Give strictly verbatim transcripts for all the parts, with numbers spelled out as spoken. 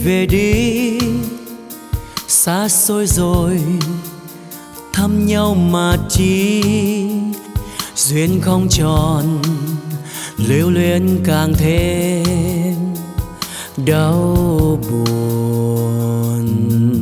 về đi, xa xôi rồi thăm nhau mà chi, duyên không tròn lưu luyến càng thêm đau buồn.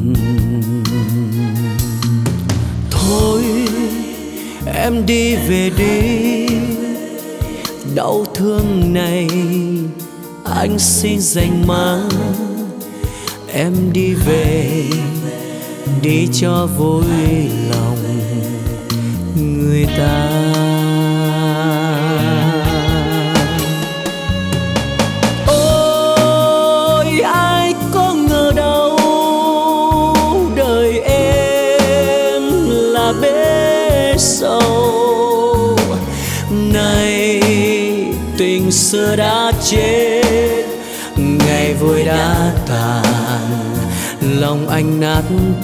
Thôi em đi về đi, đau thương này anh xin dành mang. Em đi về đi cho vui lòng người ta. Ôi ai có ngờ đâu đời em là bể sâu, này tình xưa đã chết, ngày vui đã tàn, lòng anh nát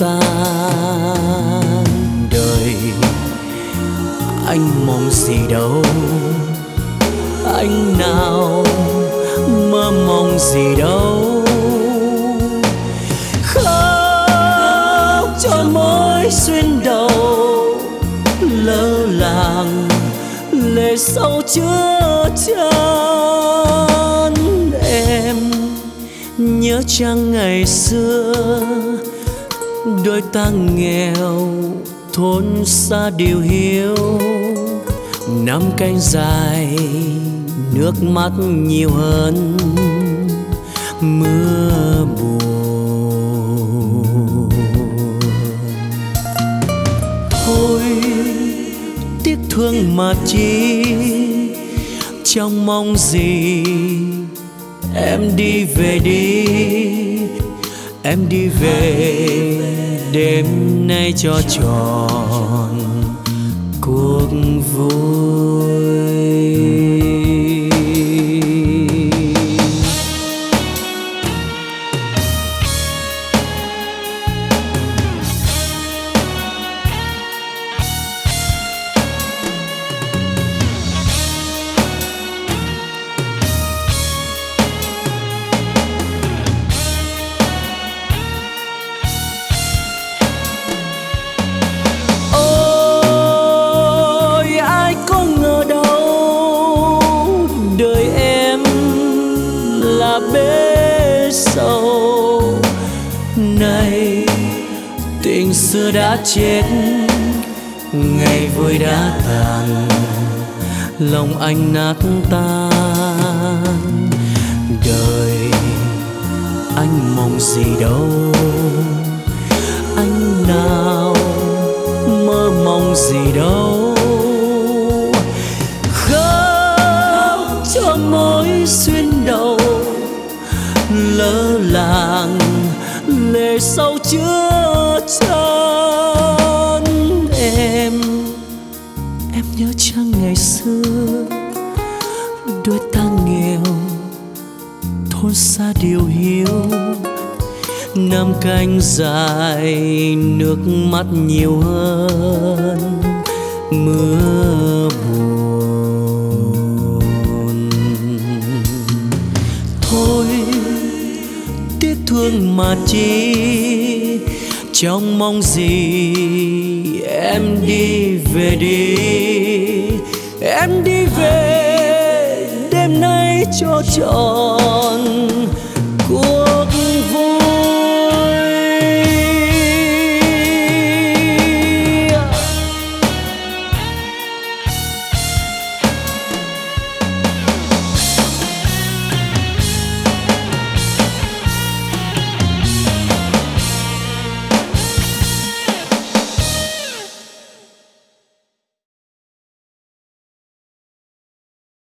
tan. Đời anh mong gì đâu, anh nào mơ mong gì đâu. Khóc cho mối duyên đầu, lỡ làng lệ sâu chứa chan. Em nhớ chăng ngày xưa đôi ta nghèo thôn xa điều hiu, năm canh dài nước mắt nhiều hơn mưa buồn. Thôi tiếc thương mà chi, trong mong gì em đi về đi. Em đi về đêm nay cho tròn cuộc vui. Bể sâu này tình xưa đã chết, ngày vui đã tàn, lòng anh nát tan. Đời anh mong gì đâu, anh nào mơ mong gì đâu. Khóc cho mối duyên đầu, lỡ làng lệ sâu chứa chan. Em em nhớ chăng ngày xưa đôi ta nghèo thôn xa điều hiu, năm canh dài nước mắt nhiều hơn mưa buồn. Thôi tiếc thương mà chi, trong mong gì em đi về đi. Em đi về đêm nay cho tròn